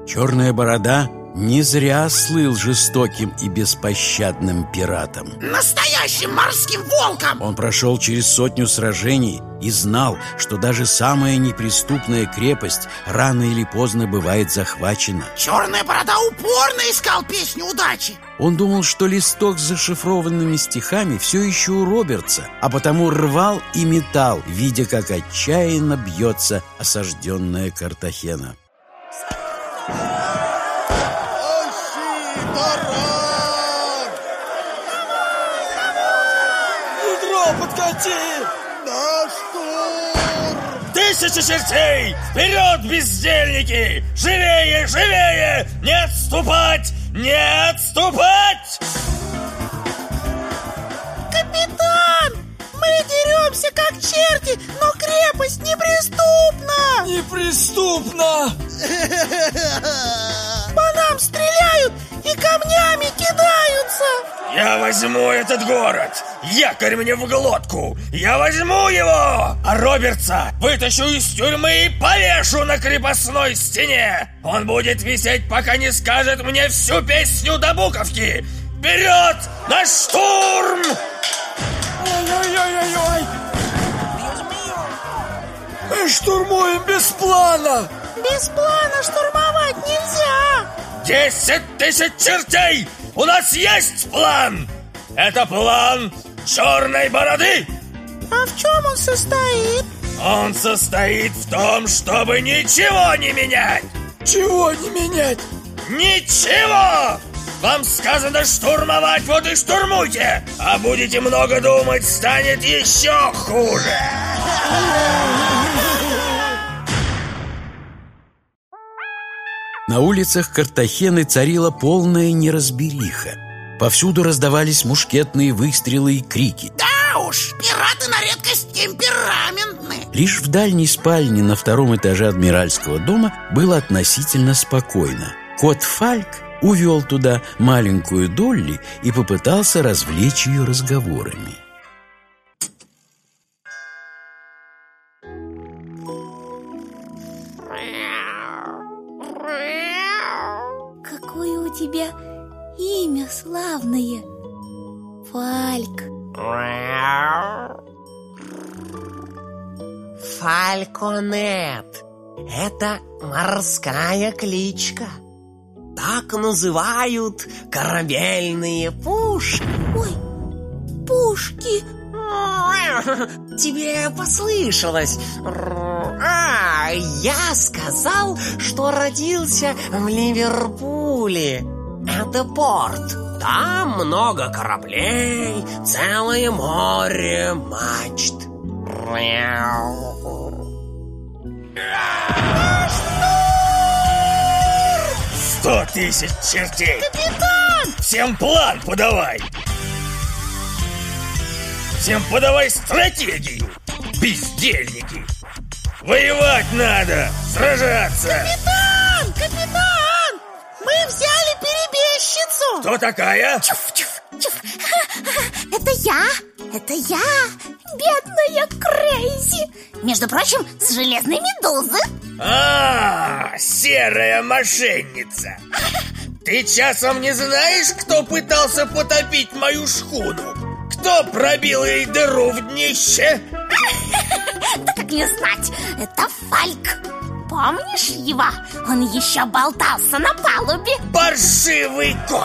Черная борода не зря слыл жестоким и беспощадным пиратом. Настоящим морским волком! Он прошел через 100 сражений и знал, что даже самая неприступная крепость рано или поздно бывает захвачена. Черная борода упорно искал песню удачи. Он думал, что листок с зашифрованными стихами все еще у Робертса, а потому рвал и метал, видя, как отчаянно бьется осажденная Картахена. Подкати! На штурм! 1000 чертей! Вперед, бездельники! Живее, живее! Не отступать! Не отступать! Капитан! Мы деремся как черти, но крепость неприступна! Неприступна! По нам стреляют и камнями кидаются! Я возьму этот город! Якорь мне в глотку! Я возьму его! А Робертса вытащу из тюрьмы и повешу на крепостной стене! Он будет висеть, пока не скажет мне всю песню до буковки! Вперед! На штурм! Ой-ой-ой-ой-ой! Мы штурмуем без плана! Без плана штурмовать нельзя! 10 000 чертей! У нас есть план! Это план Черной Бороды! А в чем он состоит? Он состоит в том, чтобы ничего не менять! Чего не менять? Ничего! Вам сказано штурмовать, вот и штурмуйте! А будете много думать, станет еще хуже! На улицах Картахены царила полная неразбериха. Повсюду раздавались мушкетные выстрелы и крики. Да уж, пираты на редкость темпераментны. Лишь в дальней спальне на 2-м этаже адмиральского дома было относительно спокойно. Кот Фальк увел туда маленькую Долли и попытался развлечь ее разговорами. Какое у тебя имя славное, Фальк. Фальконет. Это морская кличка. Так называют корабельные пушки. Ой, пушки. Тебе послышалось. Я сказал, что родился в Ливерпуле. Это порт. Там много кораблей, целое море мачт. 100 000 чертей! Капитан! Всем план подавай! Всем подавай стратегию, бездельники! Воевать надо, сражаться! Капитан! Капитан! Мы взяли перебежчицу! Кто такая? Это я, бедная Крейзи. Между прочим, с железной медузы. Серая мошенница! Ты часом не знаешь, кто пытался потопить мою шхуну? Кто пробил ей дыру в днище? Да как не знать, это Фальк. Помнишь его? Он еще болтался на палубе. Паршивый кот!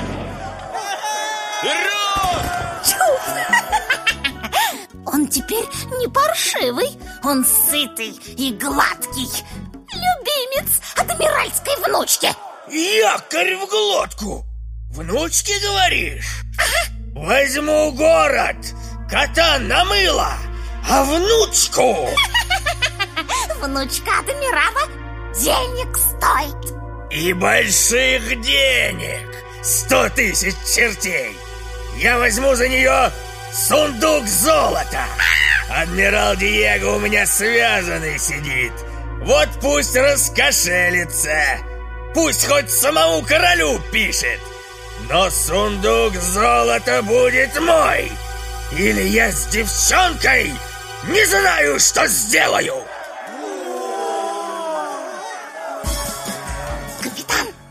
Он теперь не паршивый, он сытый и гладкий. Любимец адмиральской внучки. Якорь в глотку! Внучки, говоришь? Возьму город, кота на мыло, а внучку... Внучка адмирала денег стоит. И больших денег! 100 000 чертей! Я возьму за нее сундук золота! Адмирал Диего у меня связанный сидит. Вот пусть раскошелится. Пусть хоть самому королю пишет. Но сундук золота будет мой. Или я с девчонкой не знаю, что сделаю.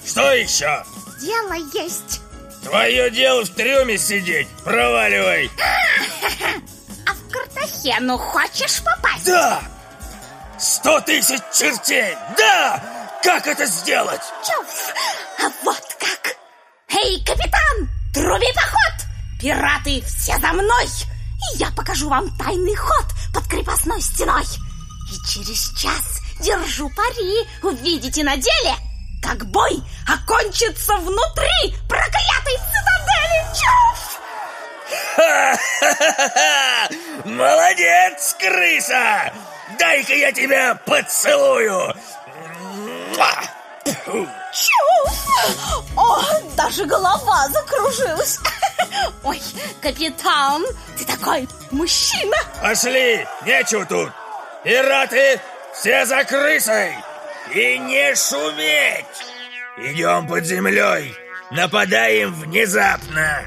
Что еще? Дело есть. Твое дело в трюме сидеть. Проваливай. А в Картахену хочешь попасть? Да! 100 000 чертей! Да! Как это сделать? Чуф! А вот как! Эй, капитан! Труби поход! Пираты, все за мной! И я покажу вам тайный ход под крепостной стеной. И через час, держу пари, увидите на деле, как бой окончится внутри проклятой цитадели. Чуф! Ха-ха-ха-ха! Молодец, крыса! Дай-ка я тебя поцелую! Чуф! О, даже голова закружилась. Ой, капитан, ты такой мужчина. Пошли, нечего тут. Пираты, все за крысой. И не шуметь. Идем под землей. Нападаем внезапно.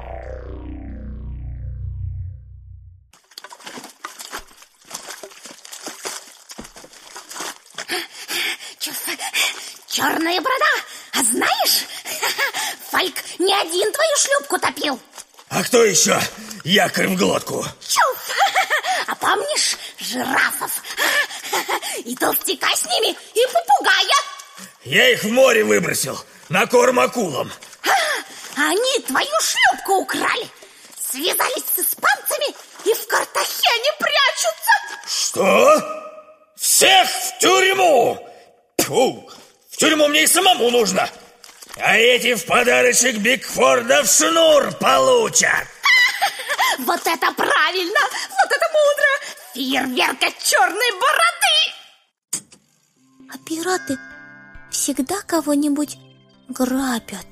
Черная борода, а знаешь, Фальк не один твою шлюпку топил. А кто еще якорь в глотку? Чуф! А помнишь жирафов? И толстяка с ними, и попугая. Я их в море выбросил, на корм акулам. А они твою шлюпку украли. Связались с испанцами и в Картахене прячутся. Что? Всех в тюрьму! Фу! В тюрьму мне и самому нужно. А эти в подарочек Бигфорда в шнур получат. Вот это правильно! Вот это мудро! Фейерверк от черной бороды! А пираты всегда кого-нибудь грабят?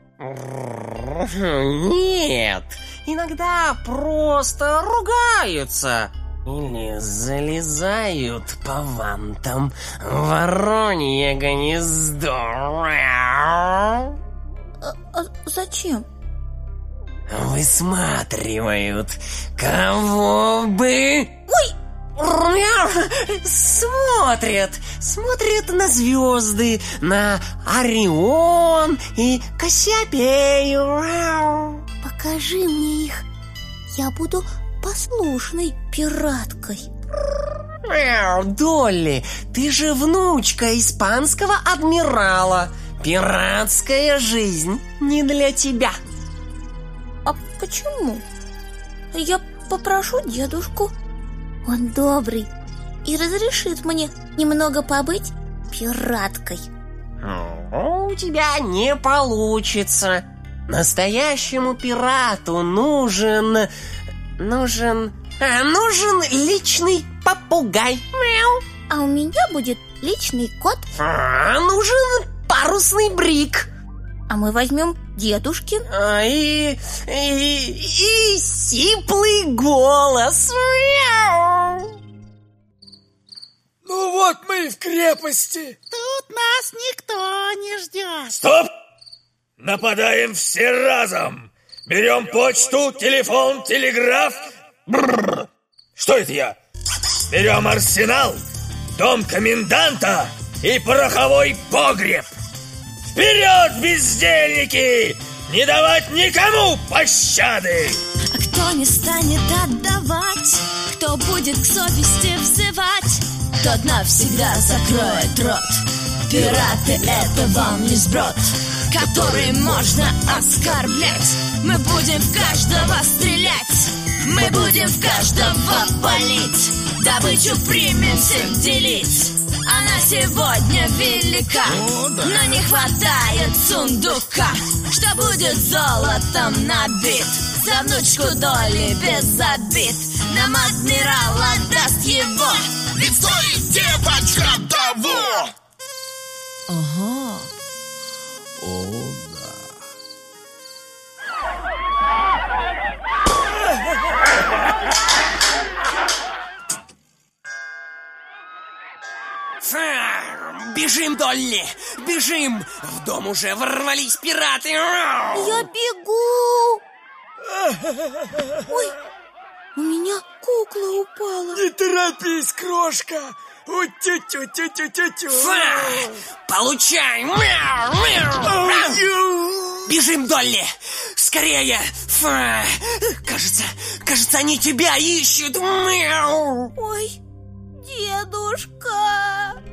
Нет, иногда просто ругаются. Или залезают по вантам в воронье гнездо. Зачем? Высматривают, кого бы... Ой! Смотрят на звезды, на Орион и Кассиопею. Покажи мне их. Я буду послушной пираткой. Долли, ты же внучка испанского адмирала. Пиратская жизнь не для тебя. А почему? Я попрошу дедушку. Он добрый и разрешит мне немного побыть пираткой. У тебя не получится. Настоящему пирату нужен личный попугай. Мяу. А у меня будет личный кот. Нужен парусный брик. А мы возьмем дедушкин. И сиплый голос. Мяу. Ну вот мы и в крепости. Тут нас никто не ждет. Стоп! Нападаем все разом. Берем почту, телефон, телеграф. Бррр. Что это я? Берем арсенал, дом коменданта и пороховой погреб. Вперед, бездельники! Не давать никому пощады! А кто не станет отдавать, кто будет к совести взывать, тот навсегда закроет рот. Пираты — это вам не сброд, который можно оскорблять. Мы будем в каждого стрелять, мы будем в каждого палить, добычу примем всех делить. Она сегодня велика, но не хватает сундука, что будет золотом набит. За внучку Долли без обид нам адмирал отдаст его, Ведь стоит девочка того. Ага. Бежим, Долли, бежим! В дом уже ворвались пираты. Я бегу. Ой, у меня кукла упала. Не торопись, крошка. Утю-тю-тю-тю-тю-тю. Получай! Мяу, мяу. Бежим, Долли! Скорее! Кажется, они тебя ищут! Мяу. Ой, дедушка!